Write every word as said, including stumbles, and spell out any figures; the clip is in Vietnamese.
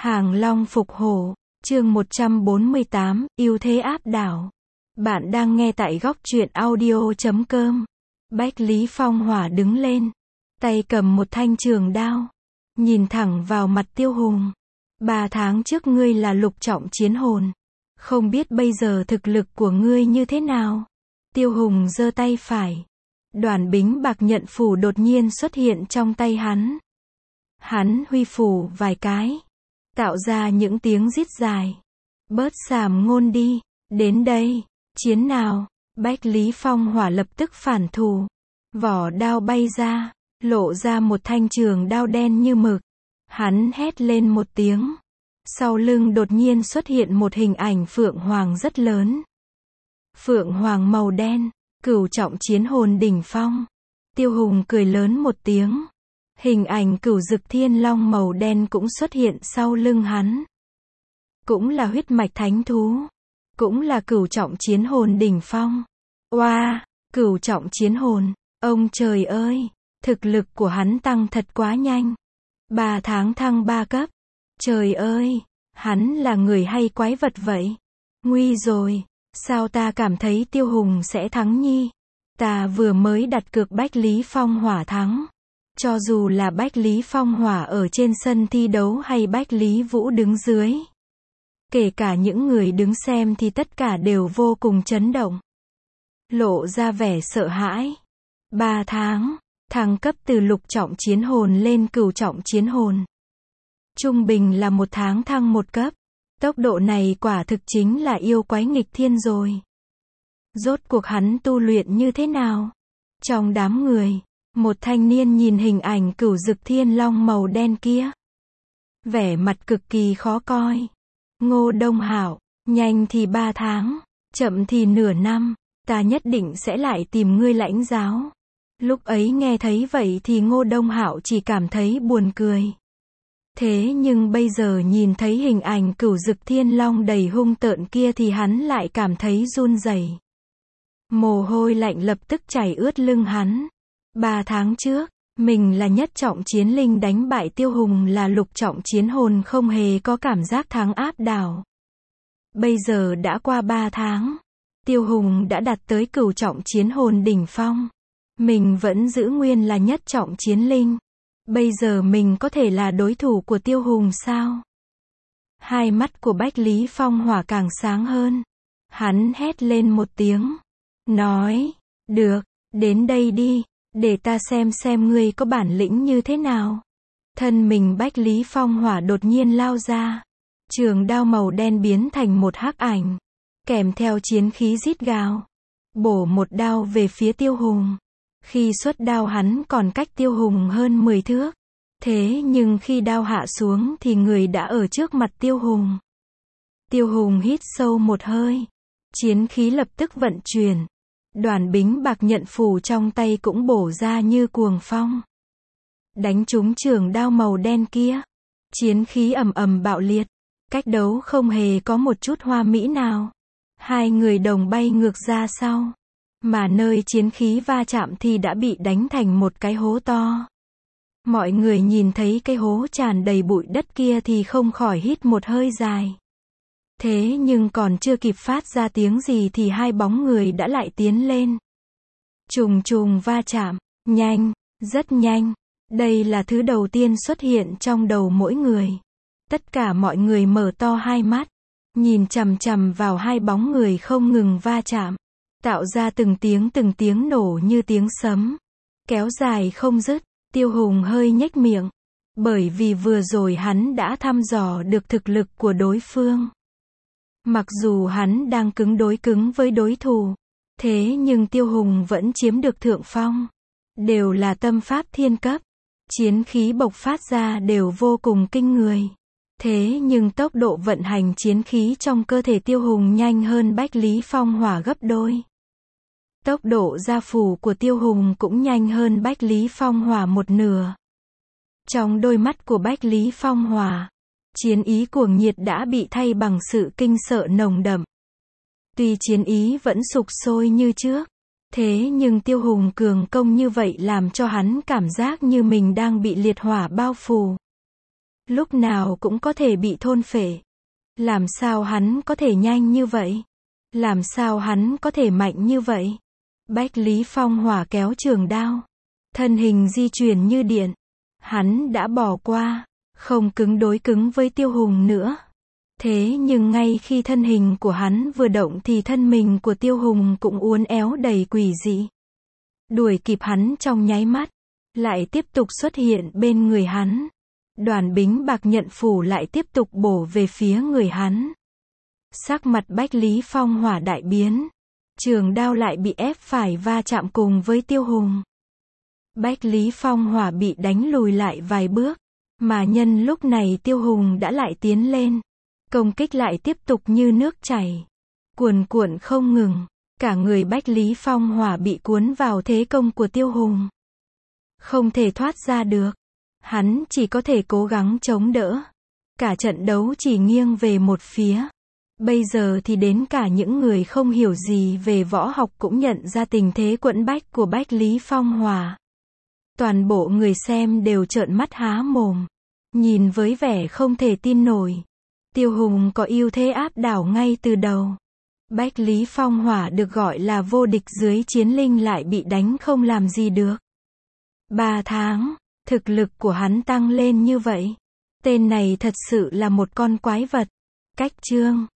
Hàng Long phục hổ, chương một trăm bốn mươi tám, ưu thế áp đảo. Bạn đang nghe tại góc truyện audio chấm com. Bách Lý Phong Hỏa đứng lên, tay cầm một thanh trường đao, nhìn thẳng vào mặt Tiêu Hùng. Ba tháng trước ngươi là lục trọng chiến hồn, không biết bây giờ thực lực của ngươi như thế nào? Tiêu Hùng giơ tay phải, đoàn bính bạc nhận phủ đột nhiên xuất hiện trong tay hắn. Hắn huy phủ vài cái, tạo ra những tiếng rít dài. Bớt xàm ngôn đi, đến đây, chiến nào. Bách Lý Phong Hỏa lập tức phản thù, vỏ đao bay ra, lộ ra một thanh trường đao đen như mực. Hắn hét lên một tiếng, sau lưng đột nhiên xuất hiện một hình ảnh phượng hoàng rất lớn. Phượng hoàng màu đen, cửu trọng chiến hồn đỉnh phong. Tiêu Hùng cười lớn một tiếng, hình ảnh cửu dực thiên long màu đen cũng xuất hiện sau lưng hắn. Cũng là huyết mạch thánh thú, cũng là cửu trọng chiến hồn đỉnh phong. Oa, wow, cửu trọng chiến hồn, ông trời ơi, thực lực của hắn tăng thật quá nhanh. Ba tháng thăng ba cấp. Trời ơi, hắn là người hay quái vật vậy? Nguy rồi, sao ta cảm thấy Tiêu Hùng sẽ thắng nhi? Ta vừa mới đặt cược Bách Lý Phong Hỏa thắng. Cho dù là Bách Lý Phong Hỏa ở trên sân thi đấu hay Bách Lý Vũ đứng dưới, kể cả những người đứng xem thì tất cả đều vô cùng chấn động, lộ ra vẻ sợ hãi. Ba tháng, thăng cấp từ lục trọng chiến hồn lên cửu trọng chiến hồn. Trung bình là một tháng thăng một cấp. Tốc độ này quả thực chính là yêu quái nghịch thiên rồi. Rốt cuộc hắn tu luyện như thế nào? Trong đám người, một thanh niên nhìn hình ảnh cửu dực thiên long màu đen kia, vẻ mặt cực kỳ khó coi. Ngô Đông Hạo, nhanh thì ba tháng, chậm thì nửa năm, ta nhất định sẽ lại tìm ngươi lãnh giáo. Lúc ấy nghe thấy vậy thì Ngô Đông Hạo chỉ cảm thấy buồn cười. Thế nhưng bây giờ nhìn thấy hình ảnh cửu dực thiên long đầy hung tợn kia thì hắn lại cảm thấy run rẩy. Mồ hôi lạnh lập tức chảy ướt lưng hắn. Ba tháng trước, mình là nhất trọng chiến linh đánh bại Tiêu Hùng là lục trọng chiến hồn, không hề có cảm giác thắng áp đảo. Bây giờ đã qua ba tháng, Tiêu Hùng đã đạt tới cửu trọng chiến hồn đỉnh phong. Mình vẫn giữ nguyên là nhất trọng chiến linh. Bây giờ mình có thể là đối thủ của Tiêu Hùng sao? Hai mắt của Bách Lý Phong Hỏa càng sáng hơn. Hắn hét lên một tiếng, nói, được, đến đây đi, để ta xem xem ngươi có bản lĩnh như thế nào. Thân mình Bách Lý Phong Hỏa đột nhiên lao ra, trường đao màu đen biến thành một hắc ảnh, kèm theo chiến khí rít gào, bổ một đao về phía Tiêu Hùng. Khi xuất đao hắn còn cách Tiêu Hùng hơn mười thước. Thế nhưng khi đao hạ xuống thì người đã ở trước mặt Tiêu Hùng. Tiêu Hùng hít sâu một hơi, chiến khí lập tức vận chuyển. Đoàn bính bạc nhận phủ trong tay cũng bổ ra như cuồng phong, đánh trúng trường đao màu đen kia. Chiến khí ầm ầm bạo liệt, cách đấu không hề có một chút hoa mỹ nào. Hai người đồng bay ngược ra sau, mà nơi chiến khí va chạm thì đã bị đánh thành một cái hố to. Mọi người nhìn thấy cái hố tràn đầy bụi đất kia thì không khỏi hít một hơi dài. Thế nhưng còn chưa kịp phát ra tiếng gì thì hai bóng người đã lại tiến lên. Trùng trùng va chạm, nhanh, rất nhanh. Đây là thứ đầu tiên xuất hiện trong đầu mỗi người. Tất cả mọi người mở to hai mắt, nhìn chằm chằm vào hai bóng người không ngừng va chạm, tạo ra từng tiếng từng tiếng nổ như tiếng sấm, kéo dài không dứt. Tiêu Hùng hơi nhếch miệng, bởi vì vừa rồi hắn đã thăm dò được thực lực của đối phương. Mặc dù hắn đang cứng đối cứng với đối thủ, thế nhưng Tiêu Hùng vẫn chiếm được thượng phong. Đều là tâm pháp thiên cấp, chiến khí bộc phát ra đều vô cùng kinh người. Thế nhưng tốc độ vận hành chiến khí trong cơ thể Tiêu Hùng nhanh hơn Bách Lý Phong Hỏa gấp đôi. Tốc độ gia phù của Tiêu Hùng cũng nhanh hơn Bách Lý Phong Hỏa một nửa. Trong đôi mắt của Bách Lý Phong Hỏa, chiến ý cuồng nhiệt đã bị thay bằng sự kinh sợ nồng đậm. Tuy chiến ý vẫn sục sôi như trước, thế nhưng Tiêu Hùng cường công như vậy làm cho hắn cảm giác như mình đang bị liệt hỏa bao phủ. lúc nào cũng có thể bị thôn phệ. Làm sao hắn có thể nhanh như vậy? Làm sao hắn có thể mạnh như vậy? Bách Lý Phong Hỏa kéo trường đao. Thân hình di chuyển như điện. Hắn đã bỏ qua, không cứng đối cứng với Tiêu Hùng nữa. Thế nhưng ngay khi thân hình của hắn vừa động thì thân mình của Tiêu Hùng cũng uốn éo đầy quỷ dị. Đuổi kịp hắn trong nháy mắt, lại tiếp tục xuất hiện bên người hắn. Đoàn bính bạc nhận phủ lại tiếp tục bổ về phía người hắn. Sắc mặt Bách Lý Phong Hỏa đại biến. Trường đao lại bị ép phải va chạm cùng với Tiêu Hùng. Bách Lý Phong Hỏa bị đánh lùi lại vài bước. Mà nhân lúc này Tiêu Hùng đã lại tiến lên. Công kích lại tiếp tục như nước chảy. Cuồn cuộn không ngừng. Cả người Bách Lý Phong Hỏa bị cuốn vào thế công của Tiêu Hùng. Không thể thoát ra được. Hắn chỉ có thể cố gắng chống đỡ. Cả trận đấu chỉ nghiêng về một phía. Bây giờ thì đến cả những người không hiểu gì về võ học cũng nhận ra tình thế quẫn bách của Bách Lý Phong Hỏa. Toàn bộ người xem đều trợn mắt há mồm. Nhìn với vẻ không thể tin nổi. Tiêu Hùng có ưu thế áp đảo ngay từ đầu. Bách Lý Phong Hỏa được gọi là vô địch dưới chiến linh lại bị đánh không làm gì được. Ba tháng, thực lực của hắn tăng lên như vậy. Tên này thật sự là một con quái vật. Cách chương